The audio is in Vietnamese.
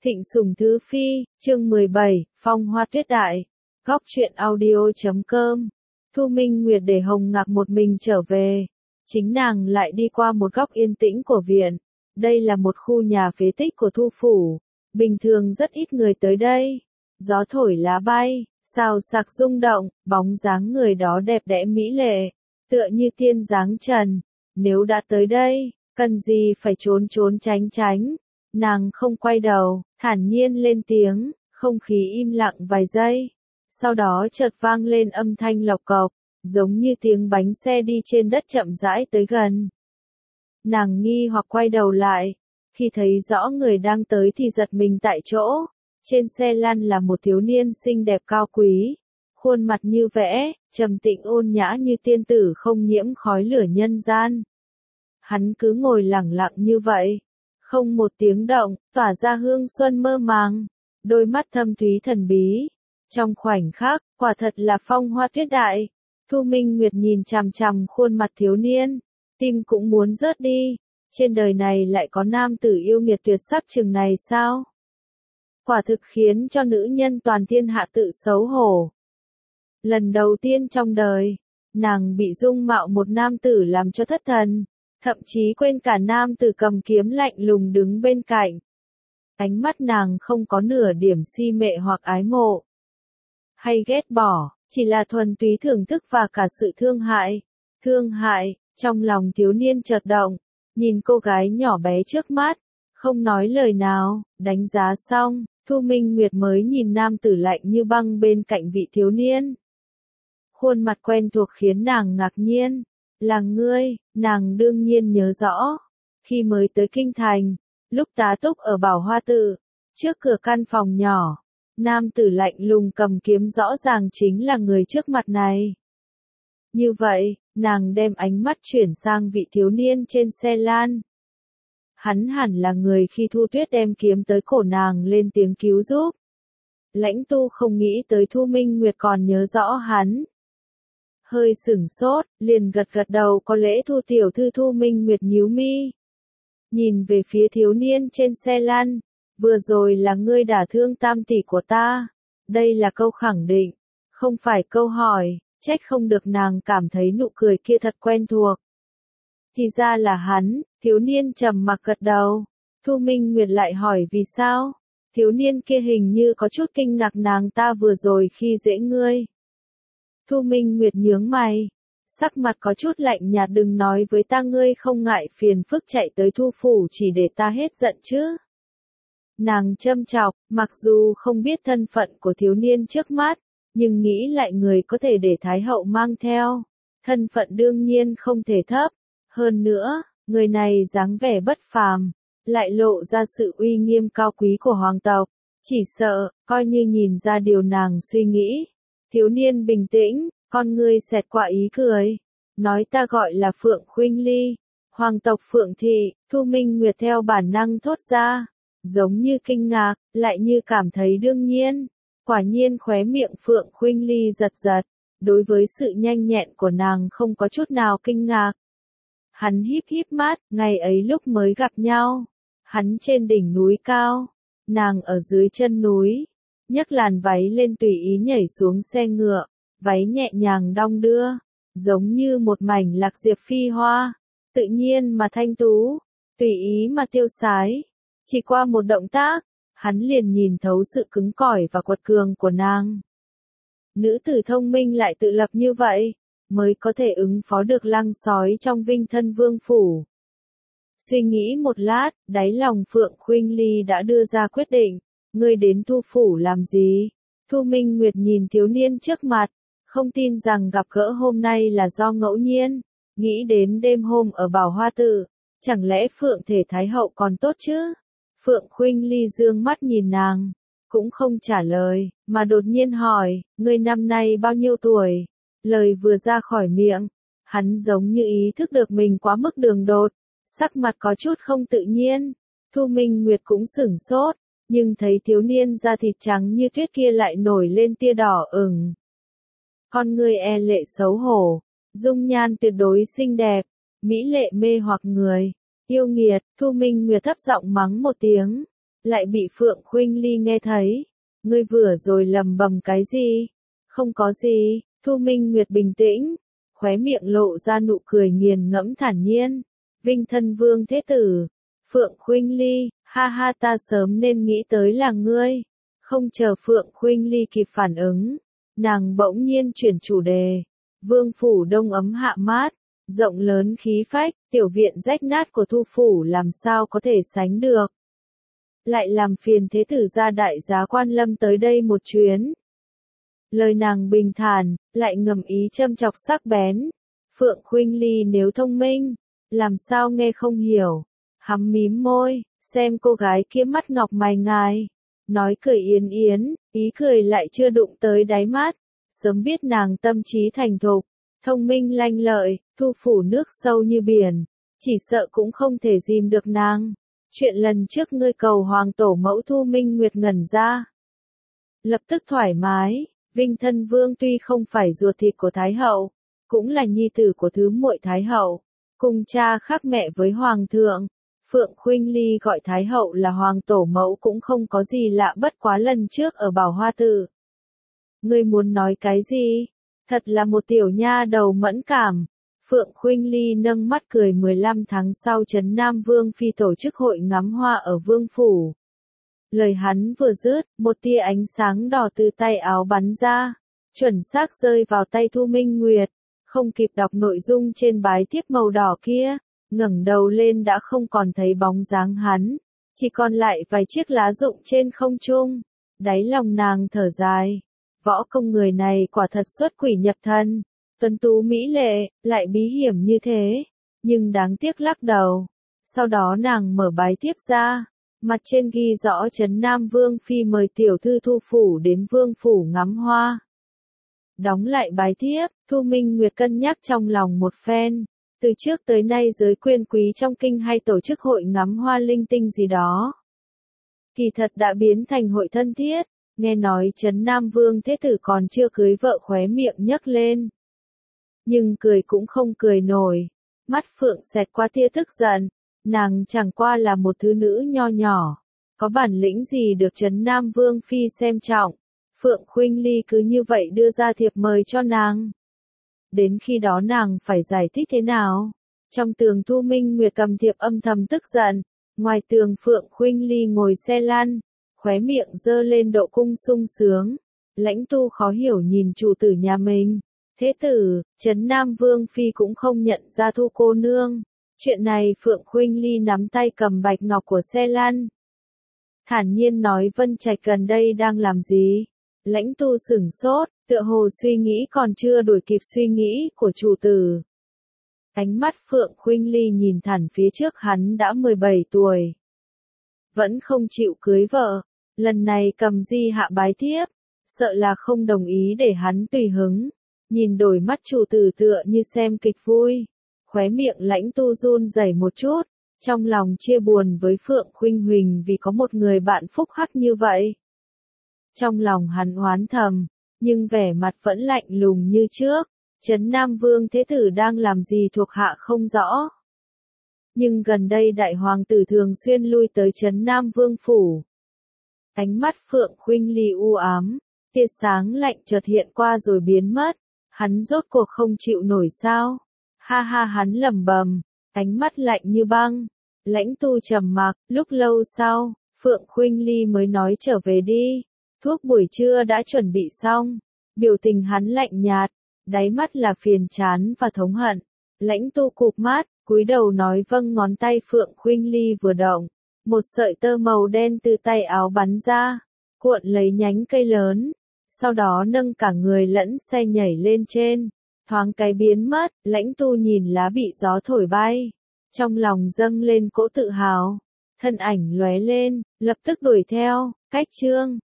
Thịnh Sủng Thứ Phi, chương 17, Phong Hoa Tuyết Đại. Góc truyện audio.com. Thu Minh Nguyệt để Hồng Ngạc một mình trở về. Chính nàng lại đi qua một góc yên tĩnh của viện. Đây là một khu nhà phế tích của Thu Phủ. Bình thường rất ít người tới đây. Gió thổi lá bay, xào xạc rung động, bóng dáng người đó đẹp đẽ mỹ lệ, tựa như tiên dáng trần. Nếu đã tới đây, cần gì phải trốn trốn tránh tránh. Nàng không quay đầu, thản nhiên lên tiếng, không khí im lặng vài giây. Sau đó chợt vang lên âm thanh lộc cộc, giống như tiếng bánh xe đi trên đất chậm rãi tới gần. Nàng nghi hoặc quay đầu lại, khi thấy rõ người đang tới thì giật mình tại chỗ. Trên xe lăn là một thiếu niên xinh đẹp cao quý, khuôn mặt như vẽ, trầm tĩnh ôn nhã như tiên tử không nhiễm khói lửa nhân gian. Hắn cứ ngồi lặng lặng như vậy, không một tiếng động, tỏa ra hương xuân mơ màng, đôi mắt thâm thúy thần bí. Trong khoảnh khắc, quả thật là phong hoa tuyết đại. Thu Minh Nguyệt nhìn chằm chằm khuôn mặt thiếu niên, tim cũng muốn rớt đi. Trên đời này lại có nam tử yêu nghiệt tuyệt sắc chừng này sao? Quả thực khiến cho nữ nhân toàn thiên hạ tự xấu hổ. Lần đầu tiên trong đời, nàng bị dung mạo một nam tử làm cho thất thần, thậm chí quên cả nam tử cầm kiếm lạnh lùng đứng bên cạnh. Ánh mắt nàng không có nửa điểm si mệ hoặc ái mộ, hay ghét bỏ, chỉ là thuần túy thưởng thức và cả sự thương hại. Thương hại, trong lòng thiếu niên chợt động, nhìn cô gái nhỏ bé trước mắt, không nói lời nào, đánh giá xong, Thu Minh Nguyệt mới nhìn nam tử lạnh như băng bên cạnh vị thiếu niên. Khuôn mặt quen thuộc khiến nàng ngạc nhiên. Là ngươi, nàng đương nhiên nhớ rõ. Khi mới tới Kinh Thành, lúc tá túc ở Bảo Hoa Tự, trước cửa căn phòng nhỏ, nam tử lạnh lùng cầm kiếm rõ ràng chính là người trước mặt này. Như vậy, nàng đem ánh mắt chuyển sang vị thiếu niên trên xe lan. Hắn hẳn là người khi Thu Tuyết đem kiếm tới cổ nàng lên tiếng cứu giúp. Lãnh Tu không nghĩ tới Thu Minh Nguyệt còn nhớ rõ hắn. Hơi sửng sốt, liền gật gật đầu, có lẽ Thu tiểu thư. Thu Minh Nguyệt nhíu mi, nhìn về phía thiếu niên trên xe lăn. Vừa rồi là ngươi đả thương tam tỷ của ta. Đây là câu khẳng định, không phải câu hỏi, trách không được nàng cảm thấy nụ cười kia thật quen thuộc. Thì ra là hắn. Thiếu niên trầm mặc gật đầu. Thu Minh Nguyệt lại hỏi vì sao? Thiếu niên kia hình như có chút kinh ngạc nàng ta vừa rồi khi dễ ngươi. Thu Minh Nguyệt nhướng mày, sắc mặt có chút lạnh nhạt, đừng nói với ta ngươi không ngại phiền phức chạy tới Thu Phủ chỉ để ta hết giận chứ. Nàng châm chọc, mặc dù không biết thân phận của thiếu niên trước mắt, nhưng nghĩ lại người có thể để Thái Hậu mang theo. Thân phận đương nhiên không thể thấp. Hơn nữa, người này dáng vẻ bất phàm, lại lộ ra sự uy nghiêm cao quý của hoàng tộc. Chỉ sợ, coi như nhìn ra điều nàng suy nghĩ. Thiếu niên bình tĩnh, con ngươi xẹt qua ý cười. Nói ta gọi là Phượng Khuynh Ly, hoàng tộc Phượng Thị. Thu Minh Nguyệt theo bản năng thốt ra, giống như kinh ngạc, lại như cảm thấy đương nhiên. Quả nhiên khóe miệng Phượng Khuynh Ly giật giật, đối với sự nhanh nhẹn của nàng không có chút nào kinh ngạc. Hắn híp híp mắt, ngày ấy lúc mới gặp nhau, hắn trên đỉnh núi cao, nàng ở dưới chân núi, nhấc làn váy lên tùy ý nhảy xuống xe ngựa, váy nhẹ nhàng đong đưa, giống như một mảnh lạc diệp phi hoa, tự nhiên mà thanh tú, tùy ý mà tiêu sái. Chỉ qua một động tác, hắn liền nhìn thấu sự cứng cỏi và quật cường của nàng. Nữ tử thông minh lại tự lập như vậy, mới có thể ứng phó được lăng sói trong Vinh Thân Vương Phủ. Suy nghĩ một lát, đáy lòng Phượng Khuynh Ly đã đưa ra quyết định. Ngươi đến Thu Phủ làm gì? Thu Minh Nguyệt nhìn thiếu niên trước mặt, không tin rằng gặp gỡ hôm nay là do ngẫu nhiên. Nghĩ đến đêm hôm ở Bảo Hoa Tự, chẳng lẽ Phượng Thể Thái Hậu còn tốt chứ? Phượng Khuynh Ly dương mắt nhìn nàng, cũng không trả lời, mà đột nhiên hỏi, ngươi năm nay bao nhiêu tuổi? Lời vừa ra khỏi miệng, hắn giống như ý thức được mình quá mức đường đột, sắc mặt có chút không tự nhiên. Thu Minh Nguyệt cũng sửng sốt, nhưng thấy thiếu niên da thịt trắng như tuyết kia lại nổi lên tia đỏ ửng. Con người e lệ xấu hổ, dung nhan tuyệt đối xinh đẹp, mỹ lệ mê hoặc người. Yêu nghiệt. Thu Minh Nguyệt thấp giọng mắng một tiếng, lại bị Phượng Khuynh Ly nghe thấy. Ngươi vừa rồi lầm bầm cái gì? Không có gì, Thu Minh Nguyệt bình tĩnh, khóe miệng lộ ra nụ cười nghiền ngẫm thản nhiên. Vinh thân vương thế tử, Phượng Khuynh Ly, ha ha ta sớm nên nghĩ tới là ngươi. Không chờ Phượng Khuynh Ly kịp phản ứng, nàng bỗng nhiên chuyển chủ đề. Vương phủ đông ấm hạ mát, rộng lớn khí phách, tiểu viện rách nát của Thu phủ làm sao có thể sánh được. Lại làm phiền thế tử gia đại giá Quan Lâm tới đây một chuyến. Lời nàng bình thản, lại ngầm ý châm chọc sắc bén. Phượng Khuynh Ly nếu thông minh, làm sao nghe không hiểu. Hắm mím môi, xem cô gái kia mắt ngọc mày ngài. Nói cười yến yến, ý cười lại chưa đụng tới đáy mắt. Sớm biết nàng tâm trí thành thục, thông minh lanh lợi, Thu phủ nước sâu như biển. Chỉ sợ cũng không thể dìm được nàng. Chuyện lần trước ngươi cầu hoàng tổ mẫu Thu Minh Nguyệt ngẩn ra. Lập tức thoải mái, Vinh thân vương tuy không phải ruột thịt của Thái hậu, cũng là nhi tử của thứ muội Thái hậu, cùng cha khác mẹ với hoàng thượng. Phượng Khuynh Ly gọi Thái hậu là hoàng tổ mẫu cũng không có gì lạ, bất quá lần trước ở Bảo Hoa Tự. Ngươi muốn nói cái gì? Thật là một tiểu nha đầu mẫn cảm. Phượng Khuynh Ly nâng mắt cười. 15 tháng sau Trấn Nam Vương Phi tổ chức hội ngắm hoa ở Vương phủ. Lời hắn vừa dứt, một tia ánh sáng đỏ từ tay áo bắn ra, chuẩn xác rơi vào tay Thu Minh Nguyệt. Không kịp đọc nội dung trên bái thiếp màu đỏ kia, ngẩng đầu lên đã không còn thấy bóng dáng hắn, chỉ còn lại vài chiếc lá rụng trên không trung. Đáy lòng nàng thở dài, võ công người này quả thật xuất quỷ nhập thần, tuấn tú mỹ lệ, lại bí hiểm như thế, nhưng đáng tiếc lắc đầu. Sau đó nàng mở bái thiếp ra, mặt trên ghi rõ Trấn Nam Vương Phi mời tiểu thư Thu phủ đến Vương phủ ngắm hoa. Đóng lại bái thiếp, Thu Minh Nguyệt cân nhắc trong lòng một phen. Từ trước tới nay giới quyền quý trong kinh hay tổ chức hội ngắm hoa linh tinh gì đó. Kỳ thật đã biến thành hội thân thiết, nghe nói Trấn Nam Vương thế tử còn chưa cưới vợ khóe miệng nhấc lên. Nhưng cười cũng không cười nổi, mắt Phượng xẹt qua tia tức giận, nàng chẳng qua là một thứ nữ nho nhỏ, có bản lĩnh gì được Trấn Nam Vương Phi xem trọng. Phượng Khuynh Ly cứ như vậy đưa ra thiệp mời cho nàng. Đến khi đó nàng phải giải thích thế nào? Trong tường Thu Minh Nguyệt cầm thiệp âm thầm tức giận, ngoài tường Phượng Khuynh Ly ngồi xe lăn, khóe miệng dơ lên độ cung sung sướng. Lãnh Tu khó hiểu nhìn chủ tử nhà mình. Thế tử, Trấn Nam Vương Phi cũng không nhận ra Thu cô nương. Chuyện này Phượng Khuynh Ly nắm tay cầm bạch ngọc của xe lăn. Thản nhiên nói Vân Trạch gần đây đang làm gì? Lãnh Tu sửng sốt, tựa hồ suy nghĩ còn chưa đuổi kịp suy nghĩ của chủ tử. Ánh mắt Phượng Khuynh Ly nhìn thẳng phía trước, hắn đã 17 tuổi. Vẫn không chịu cưới vợ, lần này cầm di hạ bái thiếp, sợ là không đồng ý để hắn tùy hứng. Nhìn đôi mắt chủ tử tựa như xem kịch vui, khóe miệng Lãnh Tu run rẩy một chút, trong lòng chia buồn với Phượng Khuynh Huỳnh vì có một người bạn phúc hắc như vậy. Trong lòng hắn oán thầm, nhưng vẻ mặt vẫn lạnh lùng như trước. Trấn Nam Vương thế tử đang làm gì thuộc hạ không rõ. Nhưng gần đây đại hoàng tử thường xuyên lui tới Trấn Nam Vương phủ. Ánh mắt Phượng Khuynh Ly u ám, tia sáng lạnh chợt hiện qua rồi biến mất. Hắn rốt cuộc không chịu nổi sao? Ha ha, hắn lẩm bẩm, ánh mắt lạnh như băng. Lãnh Tu trầm mặc, lúc lâu sau, Phượng Khuynh Ly mới nói trở về đi. Thuốc buổi trưa đã chuẩn bị xong. Biểu tình hắn lạnh nhạt, đáy mắt là phiền chán và thống hận. Lãnh Tu cụp mắt, cúi đầu nói vâng, ngón tay Phượng Khuynh Ly vừa động, một sợi tơ màu đen từ tay áo bắn ra, cuộn lấy nhánh cây lớn, sau đó nâng cả người lẫn xe nhảy lên trên, thoáng cái biến mất. Lãnh Tu nhìn lá bị gió thổi bay, trong lòng dâng lên cỗ tự hào, thân ảnh lóe lên, lập tức đuổi theo. Cách chương